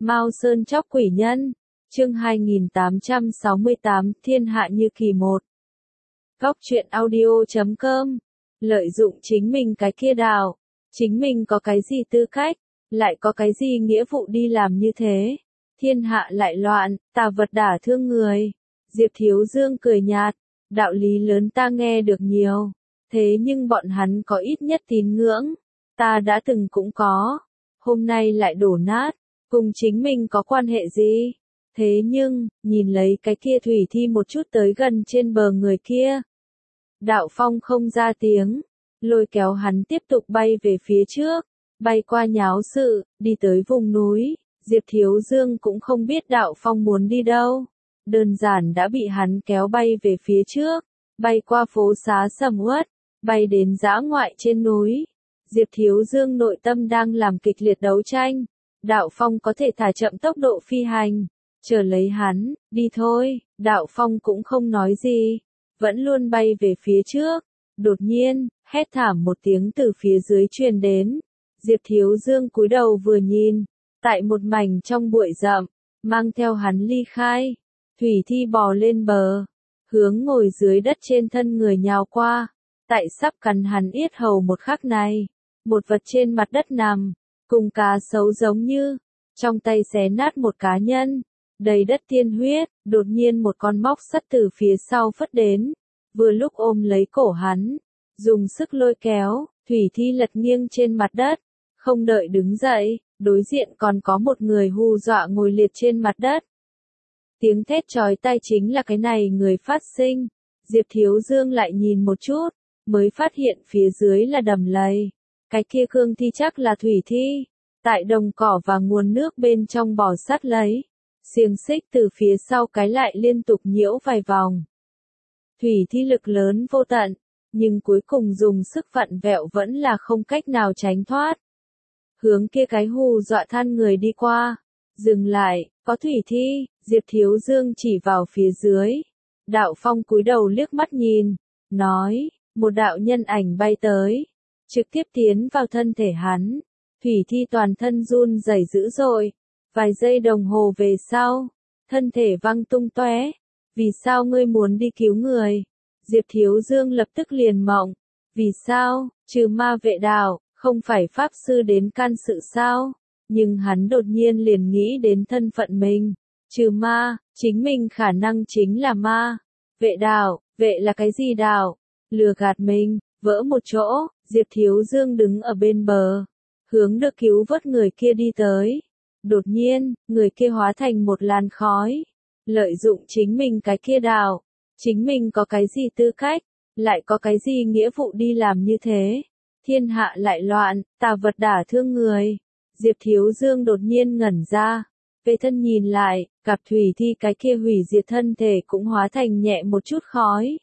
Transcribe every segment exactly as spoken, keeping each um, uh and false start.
Mao Sơn chóc quỷ nhân, chương hai nghìn tám trăm sáu mươi tám, thiên hạ như kỳ một. Góc truyện audio chấm com, lợi dụng chính mình cái kia đạo, chính mình có cái gì tư cách, lại có cái gì nghĩa vụ đi làm như thế. Thiên hạ lại loạn, tà vật đả thương người. Diệp Thiếu Dương cười nhạt, đạo lý lớn ta nghe được nhiều, thế nhưng bọn hắn có ít nhất tín ngưỡng, ta đã từng cũng có, hôm nay lại đổ nát, cùng chính mình có quan hệ gì? Thế nhưng, nhìn lấy cái kia thủy thi một chút tới gần trên bờ người kia. Đạo Phong không ra tiếng, lôi kéo hắn tiếp tục bay về phía trước, bay qua nháo sự, đi tới vùng núi. Diệp Thiếu Dương cũng không biết Đạo Phong muốn đi đâu, đơn giản đã bị hắn kéo bay về phía trước, bay qua phố xá sầm uất, bay đến dã ngoại trên núi. Diệp Thiếu Dương nội tâm đang làm kịch liệt đấu tranh, Đạo Phong có thể thả chậm tốc độ phi hành, chờ lấy hắn, đi thôi. Đạo Phong cũng không nói gì, vẫn luôn bay về phía trước. Đột nhiên, hét thảm một tiếng từ phía dưới truyền đến. Diệp Thiếu Dương cúi đầu vừa nhìn, tại một mảnh trong bụi rậm, mang theo hắn ly khai. Thủy thi bò lên bờ, hướng ngồi dưới đất trên thân người nhào qua. Tại sắp cắn hắn yết hầu một khắc này, một vật trên mặt đất nằm, cùng cá sấu giống như, trong tay xé nát một cá nhân, đầy đất tiên huyết. Đột nhiên một con móc sắt từ phía sau phất đến, vừa lúc ôm lấy cổ hắn, dùng sức lôi kéo. Thủy thi lật nghiêng trên mặt đất, không đợi đứng dậy, đối diện còn có một người hù dọa ngồi liệt trên mặt đất. Tiếng thét chói tai chính là cái này người phát sinh. Diệp Thiếu Dương lại nhìn một chút, mới phát hiện phía dưới là đầm lầy. Cái kia cương thi chắc là thủy thi, tại đồng cỏ và nguồn nước bên trong bò sát lấy. Xiềng xích từ phía sau cái lại liên tục nhiễu vài vòng. Thủy thi lực lớn vô tận, nhưng cuối cùng dùng sức vặn vẹo vẫn là không cách nào tránh thoát. Hướng kia cái hù dọa than người đi qua. Dừng lại, có thủy thi. Diệp Thiếu Dương chỉ vào phía dưới. Đạo Phong cúi đầu liếc mắt nhìn, nói, một đạo nhân ảnh bay tới, trực tiếp tiến vào thân thể hắn. Thủy thi toàn thân run rẩy dữ dội. Vài giây đồng hồ về sau, thân thể văng tung tóe. Vì sao ngươi muốn đi cứu người? Diệp Thiếu Dương lập tức liền mộng. Vì sao, trừ ma vệ đạo, không phải pháp sư đến can sự sao? Nhưng hắn đột nhiên liền nghĩ đến thân phận mình. Trừ ma, chính mình khả năng chính là ma. Vệ đạo, vệ là cái gì đạo? Lừa gạt mình, vỡ một chỗ. Diệp Thiếu Dương đứng ở bên bờ, hướng được cứu vớt người kia đi tới. Đột nhiên, người kia hóa thành một làn khói. Lợi dụng chính mình cái kia đạo, chính mình có cái gì tư cách, lại có cái gì nghĩa vụ đi làm như thế. Thiên hạ lại loạn, tà vật đả thương người. Diệp Thiếu Dương đột nhiên ngẩn ra, về thân nhìn lại, gặp thủy thi cái kia hủy diệt thân thể cũng hóa thành nhẹ một chút khói.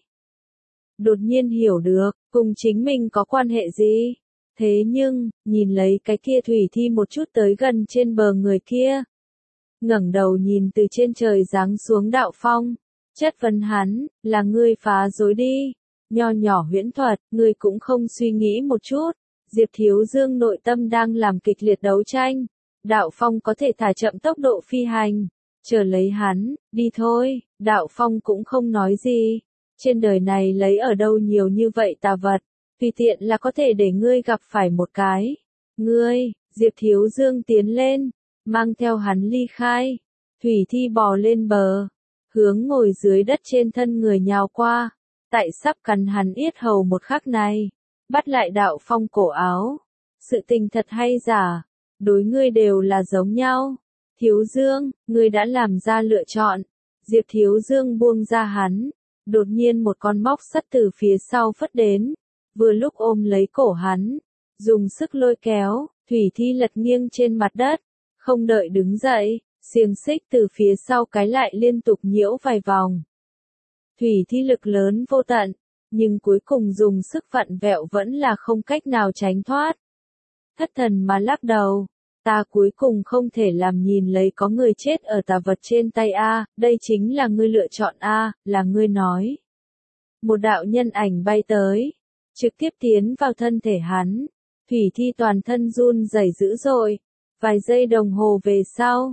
Đột nhiên hiểu được, cùng chính mình có quan hệ gì. Thế nhưng, nhìn lấy cái kia thủy thi một chút tới gần trên bờ người kia. Ngẩng đầu nhìn từ trên trời giáng xuống Đạo Phong, chất vấn hắn, là ngươi phá rối đi. Nho nhỏ huyễn thuật, ngươi cũng không suy nghĩ một chút. Diệp Thiếu Dương nội tâm đang làm kịch liệt đấu tranh. Đạo Phong có thể thả chậm tốc độ phi hành, chờ lấy hắn, đi thôi. Đạo Phong cũng không nói gì. Trên đời này lấy ở đâu nhiều như vậy tà vật, tùy tiện là có thể để ngươi gặp phải một cái. Ngươi, Diệp Thiếu Dương tiến lên, mang theo hắn ly khai. Thủy thi bò lên bờ, hướng ngồi dưới đất trên thân người nhào qua. Tại sắp cắn hắn yết hầu một khắc này, bắt lại Đạo Phong cổ áo. Sự tình thật hay giả, đối ngươi đều là giống nhau. Thiếu Dương, ngươi đã làm ra lựa chọn. Diệp Thiếu Dương buông ra hắn, đột nhiên một con móc sắt từ phía sau phất đến, vừa lúc ôm lấy cổ hắn, dùng sức lôi kéo. Thủy thi lật nghiêng trên mặt đất, không đợi đứng dậy, xiềng xích từ phía sau cái lại liên tục nhiễu vài vòng. Thủy thi lực lớn vô tận, nhưng cuối cùng dùng sức vặn vẹo vẫn là không cách nào tránh thoát. Thất thần mà lắc đầu, ta cuối cùng không thể làm nhìn lấy có người chết ở tà vật trên tay a, đây chính là ngươi lựa chọn a, là ngươi nói. Một đạo nhân ảnh bay tới, trực tiếp tiến vào thân thể hắn. Thủy thi toàn thân run rẩy dữ dội. Vài giây đồng hồ về sau,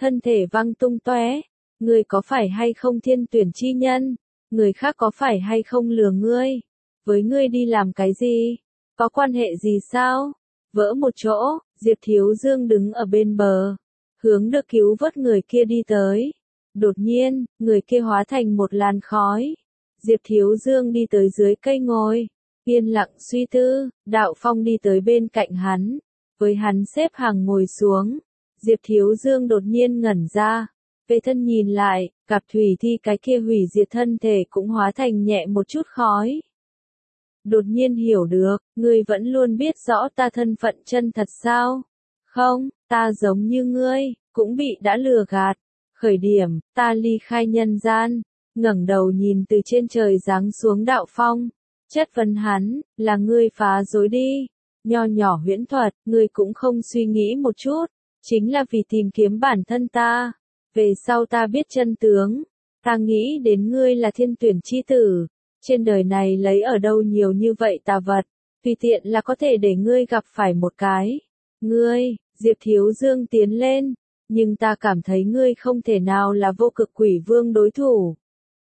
thân thể văng tung tóe. Ngươi có phải hay không thiên tuyển chi nhân? Người khác có phải hay không lừa ngươi? Với ngươi đi làm cái gì? Có quan hệ gì sao? Vỡ một chỗ, Diệp Thiếu Dương đứng ở bên bờ, hướng được cứu vớt người kia đi tới. Đột nhiên, người kia hóa thành một làn khói. Diệp Thiếu Dương đi tới dưới cây ngồi, yên lặng suy tư. Đạo Phong đi tới bên cạnh hắn, với hắn xếp hàng ngồi xuống. Diệp Thiếu Dương đột nhiên ngẩn ra, về thân nhìn lại, cặp thủy thi cái kia hủy diệt thân thể cũng hóa thành nhẹ một chút khói. Đột nhiên hiểu được, ngươi vẫn luôn biết rõ ta thân phận chân thật sao? Không, ta giống như ngươi, cũng bị đã lừa gạt. Khởi điểm, ta ly khai nhân gian, ngẩng đầu nhìn từ trên trời giáng xuống Đạo Phong, chất vấn hắn, là ngươi phá rối đi. Nho nhỏ huyễn thuật, ngươi cũng không suy nghĩ một chút, chính là vì tìm kiếm bản thân ta. Về sau ta biết chân tướng, ta nghĩ đến ngươi là thiên tuyển chi tử. Trên đời này lấy ở đâu nhiều như vậy tà vật, tùy tiện là có thể để ngươi gặp phải một cái. Ngươi, Diệp Thiếu Dương tiến lên, nhưng ta cảm thấy ngươi không thể nào là vô cực quỷ vương đối thủ.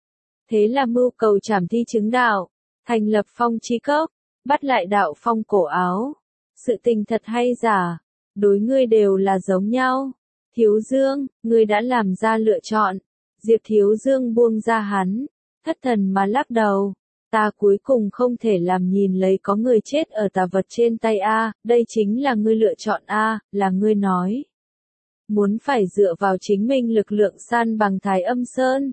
Thế là mưu cầu trảm thi chứng đạo, thành lập Phong Chi Cốc, bắt lại Đạo Phong cổ áo. Sự tình thật hay giả, đối ngươi đều là giống nhau. Thiếu Dương, ngươi đã làm ra lựa chọn. Diệp Thiếu Dương buông ra hắn, thất thần mà lắc đầu. Ta cuối cùng không thể làm nhìn lấy có người chết ở tà vật trên tay A, đây chính là ngươi lựa chọn A, là ngươi nói. Muốn phải dựa vào chính mình lực lượng san bằng Thái Âm Sơn.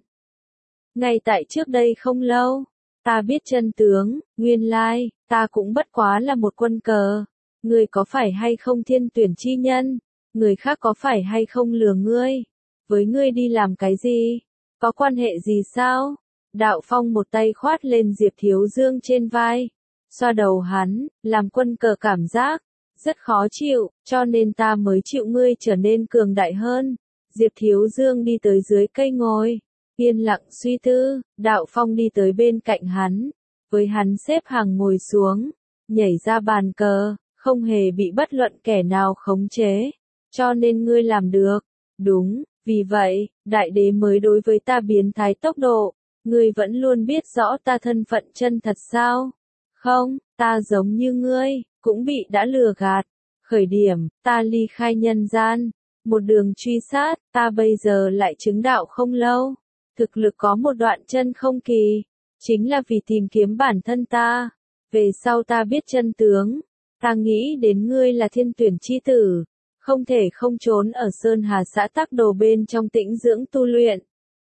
Ngay tại trước đây không lâu, ta biết chân tướng, nguyên lai, ta cũng bất quá là một quân cờ. Ngươi có phải hay không thiên tuyển chi nhân? Người khác có phải hay không lừa ngươi? Với ngươi đi làm cái gì? Có quan hệ gì sao? Đạo Phong một tay khoát lên Diệp Thiếu Dương trên vai, xoa đầu hắn, làm quân cờ cảm giác rất khó chịu, cho nên ta mới chịu ngươi trở nên cường đại hơn. Diệp Thiếu Dương đi tới dưới cây ngồi, yên lặng suy tư. Đạo Phong đi tới bên cạnh hắn, với hắn xếp hàng ngồi xuống, nhảy ra bàn cờ, không hề bị bất luận kẻ nào khống chế, cho nên ngươi làm được. Đúng, vì vậy, đại đế mới đối với ta biến thái tốc độ. Ngươi vẫn luôn biết rõ ta thân phận chân thật sao? Không, ta giống như ngươi, cũng bị đã lừa gạt. Khởi điểm, ta ly khai nhân gian, một đường truy sát, ta bây giờ lại chứng đạo không lâu. Thực lực có một đoạn chân không kỳ, chính là vì tìm kiếm bản thân ta. Về sau ta biết chân tướng, ta nghĩ đến ngươi là thiên tuyển chi tử, không thể không trốn ở Sơn Hà xã Tắc Đồ bên trong tĩnh dưỡng tu luyện.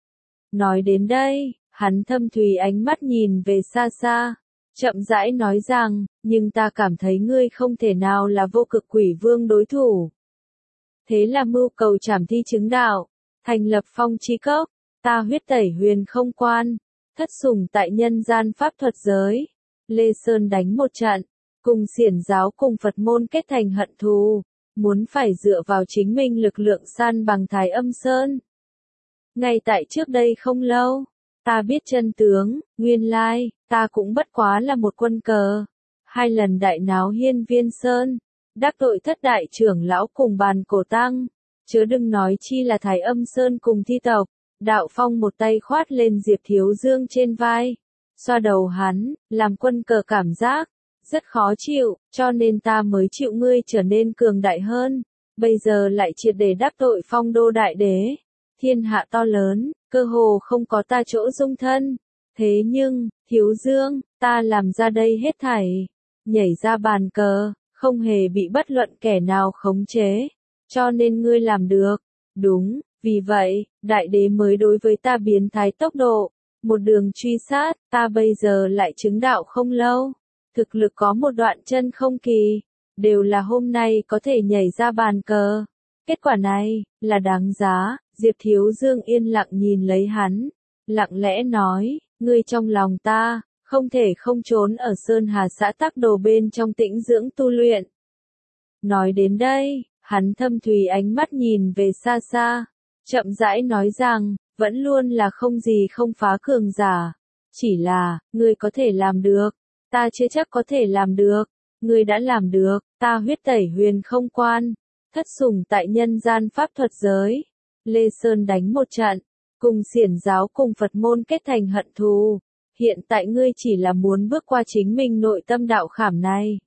Nói đến đây, hắn thâm thúy ánh mắt nhìn về xa xa, chậm rãi nói rằng, nhưng ta cảm thấy ngươi không thể nào là vô cực quỷ vương đối thủ. Thế là mưu cầu trảm thi chứng đạo, thành lập Phong Chi Cốc, ta huyết tẩy huyền không quan, thất sủng tại nhân gian pháp thuật giới. Lê Sơn đánh một trận, cùng xiển giáo cùng Phật môn kết thành hận thù, muốn phải dựa vào chính mình lực lượng san bằng Thái Âm Sơn. Ngay tại trước đây không lâu, ta biết chân tướng, nguyên lai, ta cũng bất quá là một quân cờ. Hai lần đại náo Hiên Viên Sơn, đắc tội thất đại trưởng lão cùng bàn cổ tăng, chớ đừng nói chi là Thái Âm Sơn cùng thi tộc. Đạo Phong một tay khoát lên Diệp Thiếu Dương trên vai, xoa đầu hắn, làm quân cờ cảm giác rất khó chịu, cho nên ta mới chịu ngươi trở nên cường đại hơn. Bây giờ lại triệt để đắc tội Phong Đô đại đế. Thiên hạ to lớn, cơ hồ không có ta chỗ dung thân. Thế nhưng, Thiếu Dương, ta làm ra đây hết thảy, nhảy ra bàn cờ, không hề bị bất luận kẻ nào khống chế, cho nên ngươi làm được. Đúng, vì vậy, đại đế mới đối với ta biến thái tốc độ, một đường truy sát, ta bây giờ lại chứng đạo không lâu, thực lực có một đoạn chân không kỳ, đều là hôm nay có thể nhảy ra bàn cờ. Kết quả này, là đáng giá. Diệp Thiếu Dương yên lặng nhìn lấy hắn, lặng lẽ nói, ngươi trong lòng ta, không thể không trốn ở Sơn Hà xã Tắc Đồ bên trong tĩnh dưỡng tu luyện. Nói đến đây, hắn thâm thúy ánh mắt nhìn về xa xa, chậm rãi nói rằng, vẫn luôn là không gì không phá cường giả. Chỉ là, ngươi có thể làm được, ta chưa chắc có thể làm được, ngươi đã làm được, ta huyết tẩy huyền không quan, thất sủng tại nhân gian pháp thuật giới. Lê Sơn đánh một trận, cùng xiển giáo cùng Phật môn kết thành hận thù. Hiện tại ngươi chỉ là muốn bước qua chính mình nội tâm đạo khảm này.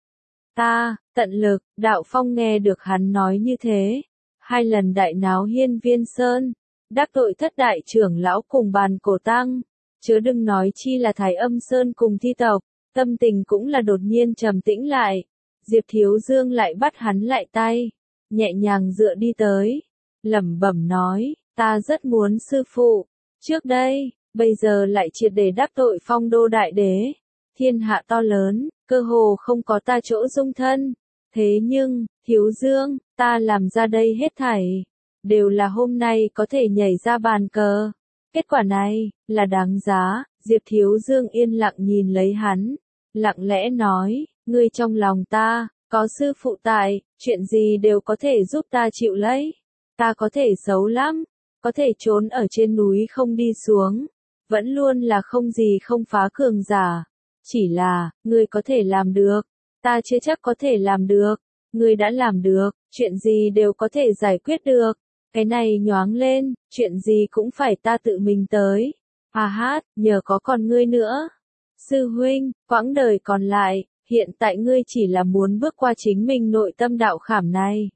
Ta, tận lực, Đạo Phong nghe được hắn nói như thế. Hai lần đại náo Hiên Viên Sơn, đắc tội thất đại trưởng lão cùng bàn cổ tăng. Chớ đừng nói chi là Thái Âm Sơn cùng thi tộc, tâm tình cũng là đột nhiên trầm tĩnh lại. Diệp Thiếu Dương lại bắt hắn lại tay, nhẹ nhàng dựa đi tới, lẩm bẩm nói, ta rất muốn sư phụ, trước đây, bây giờ lại triệt để đắc tội Phong Đô Đại Đế. Thiên hạ to lớn, cơ hồ không có ta chỗ dung thân. Thế nhưng, Thiếu Dương, ta làm ra đây hết thảy, đều là hôm nay có thể nhảy ra bàn cờ. Kết quả này, là đáng giá. Diệp Thiếu Dương yên lặng nhìn lấy hắn, lặng lẽ nói, ngươi trong lòng ta, có sư phụ tại, chuyện gì đều có thể giúp ta chịu lấy. Ta có thể xấu lắm, có thể trốn ở trên núi không đi xuống, vẫn luôn là không gì không phá cường giả. Chỉ là, ngươi có thể làm được, ta chưa chắc có thể làm được. Ngươi đã làm được, chuyện gì đều có thể giải quyết được. Cái này nhoáng lên, chuyện gì cũng phải ta tự mình tới. À hát, nhờ có còn ngươi nữa. Sư huynh, quãng đời còn lại, hiện tại ngươi chỉ là muốn bước qua chính mình nội tâm đạo khảm này.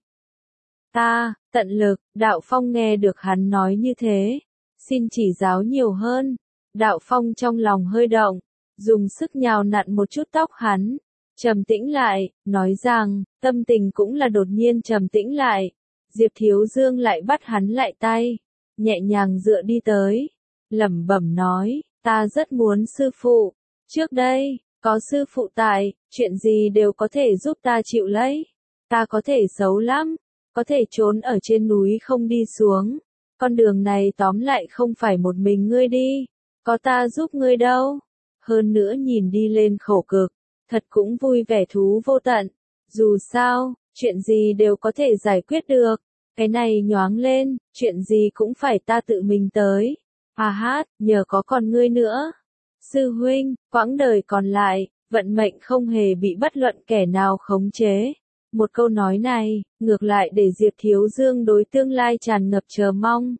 Ta, tận lực, Đạo Phong nghe được hắn nói như thế. Xin chỉ giáo nhiều hơn. Đạo Phong trong lòng hơi động, dùng sức nhào nặn một chút tóc hắn. Trầm tĩnh lại, nói rằng, tâm tình cũng là đột nhiên trầm tĩnh lại. Diệp Thiếu Dương lại bắt hắn lại tay, nhẹ nhàng dựa đi tới, lẩm bẩm nói, ta rất muốn sư phụ, trước đây, có sư phụ tại, chuyện gì đều có thể giúp ta chịu lấy. Ta có thể xấu lắm, có thể trốn ở trên núi không đi xuống, con đường này tóm lại không phải một mình ngươi đi, có ta giúp ngươi đâu. Hơn nữa nhìn đi lên khổ cực, thật cũng vui vẻ thú vô tận. Dù sao, chuyện gì đều có thể giải quyết được. Cái này nhoáng lên, chuyện gì cũng phải ta tự mình tới. À hát, nhờ có còn ngươi nữa. Sư huynh, quãng đời còn lại, vận mệnh không hề bị bất luận kẻ nào khống chế. Một câu nói này, ngược lại để Diệp Thiếu Dương đối tương lai tràn ngập chờ mong.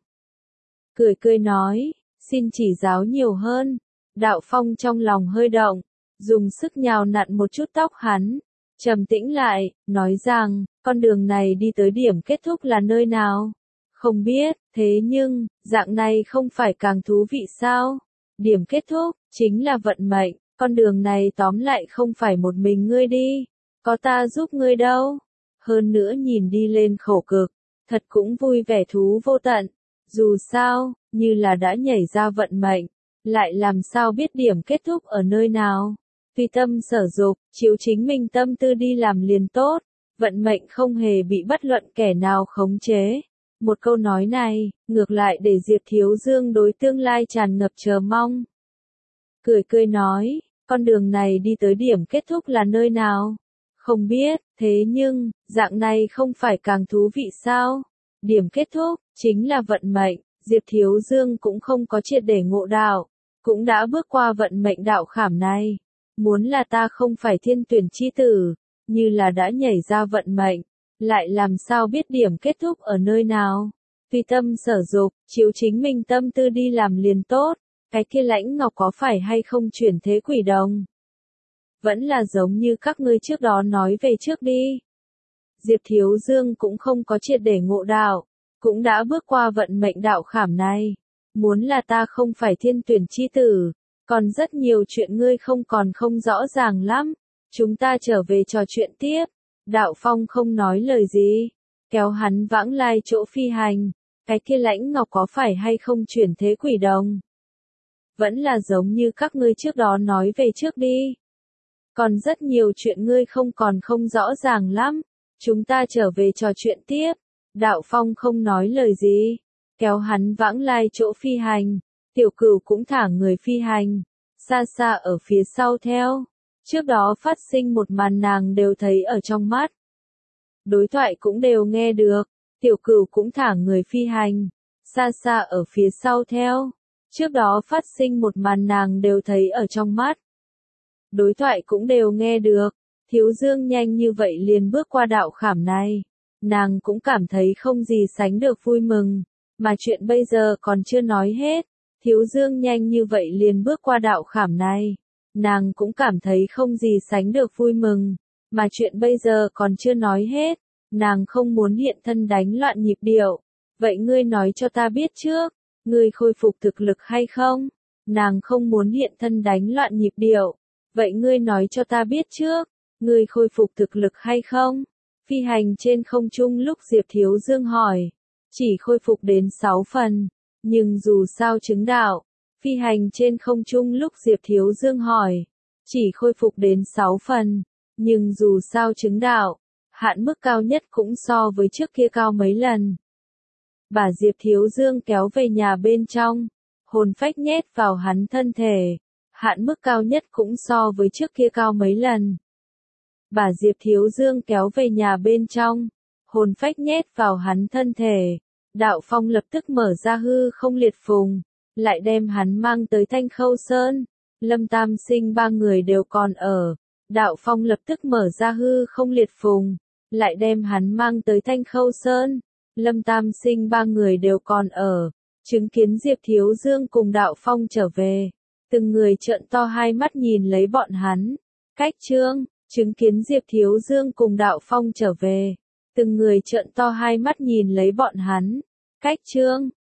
Cười cười nói, xin chỉ giáo nhiều hơn. Đạo Phong trong lòng hơi động, dùng sức nhào nặn một chút tóc hắn, trầm tĩnh lại, nói rằng, con đường này đi tới điểm kết thúc là nơi nào? Không biết, thế nhưng, dạng này không phải càng thú vị sao? Điểm kết thúc, chính là vận mệnh, con đường này tóm lại không phải một mình ngươi đi, có ta giúp ngươi đâu. Hơn nữa nhìn đi lên khổ cực, thật cũng vui vẻ thú vô tận. Dù sao, như là đã nhảy ra vận mệnh, lại làm sao biết điểm kết thúc ở nơi nào? Tùy tâm sở dục, chiếu chính mình tâm tư đi làm liền tốt, vận mệnh không hề bị bất luận kẻ nào khống chế. Một câu nói này, ngược lại để Diệp Thiếu Dương đối tương lai tràn ngập chờ mong. Cười cười nói, con đường này đi tới điểm kết thúc là nơi nào? Không biết, thế nhưng, dạng này không phải càng thú vị sao? Điểm kết thúc, chính là vận mệnh, Diệp Thiếu Dương cũng không có triệt để ngộ đạo, cũng đã bước qua vận mệnh đạo khảm này. Muốn là ta không phải thiên tuyển chi tử, như là đã nhảy ra vận mệnh, lại làm sao biết điểm kết thúc ở nơi nào? Tùy tâm sở dục, chiếu chính mình tâm tư đi làm liền tốt, cái kia Lãnh Ngọc có phải hay không chuyển thế quỷ đồng? Vẫn là giống như các ngươi trước đó nói về trước đi. Diệp Thiếu Dương cũng không có triệt để ngộ đạo, cũng đã bước qua vận mệnh đạo khảm này. Muốn là ta không phải thiên tuyển chi tử, còn rất nhiều chuyện ngươi không còn không rõ ràng lắm. Chúng ta trở về trò chuyện tiếp. Đạo Phong không nói lời gì, kéo hắn vãng lai chỗ phi hành. Cái kia Lãnh Ngọc có phải hay không chuyển thế quỷ đồng? Vẫn là giống như các ngươi trước đó nói về trước đi. Còn rất nhiều chuyện ngươi không còn không rõ ràng lắm. Chúng ta trở về trò chuyện tiếp. Đạo Phong không nói lời gì, kéo hắn vãng lai chỗ phi hành. Tiểu Cửu cũng thả người phi hành, xa xa ở phía sau theo. Trước đó phát sinh một màn nàng đều thấy ở trong mắt. Đối thoại cũng đều nghe được. Tiểu Cửu cũng thả người phi hành, xa xa ở phía sau theo. Trước đó phát sinh một màn nàng đều thấy ở trong mắt. Đối thoại cũng đều nghe được. Thiếu Dương nhanh như vậy liền bước qua đạo khảm này. Nàng cũng cảm thấy không gì sánh được vui mừng. mà chuyện bây giờ còn chưa nói hết. Thiếu Dương nhanh như vậy liền bước qua đạo khảm này. Nàng cũng cảm thấy không gì sánh được vui mừng, mà chuyện bây giờ còn chưa nói hết. Nàng không muốn hiện thân đánh loạn nhịp điệu. Vậy ngươi nói cho ta biết trước, ngươi khôi phục thực lực hay không? Nàng không muốn hiện thân đánh loạn nhịp điệu. Vậy ngươi nói cho ta biết trước, ngươi khôi phục thực lực hay không? Phi hành trên không trung lúc Diệp Thiếu Dương hỏi, chỉ khôi phục đến sáu phần, nhưng dù sao chứng đạo. Phi hành trên không trung lúc Diệp Thiếu Dương hỏi, chỉ khôi phục đến sáu phần, nhưng dù sao chứng đạo, hạn mức cao nhất cũng so với trước kia cao mấy lần. Bà Diệp Thiếu Dương kéo về nhà bên trong, hồn phách nhét vào hắn thân thể, hạn mức cao nhất cũng so với trước kia cao mấy lần. Bà Diệp Thiếu Dương kéo về nhà bên trong, hồn phách nhét vào hắn thân thể, đạo phong lập tức mở ra hư không liệt phùng, lại đem hắn mang tới Thanh Khâu Sơn. Lâm Tam Sinh ba người đều còn ở, đạo phong lập tức mở ra hư không liệt phùng, lại đem hắn mang tới Thanh Khâu Sơn. Lâm Tam Sinh ba người đều còn ở, chứng kiến Diệp Thiếu Dương cùng đạo phong trở về, từng người trợn to hai mắt nhìn lấy bọn hắn. Cách Trương, chứng kiến Diệp Thiếu Dương cùng đạo phong trở về, từng người trợn to hai mắt nhìn lấy bọn hắn. Cách Trương,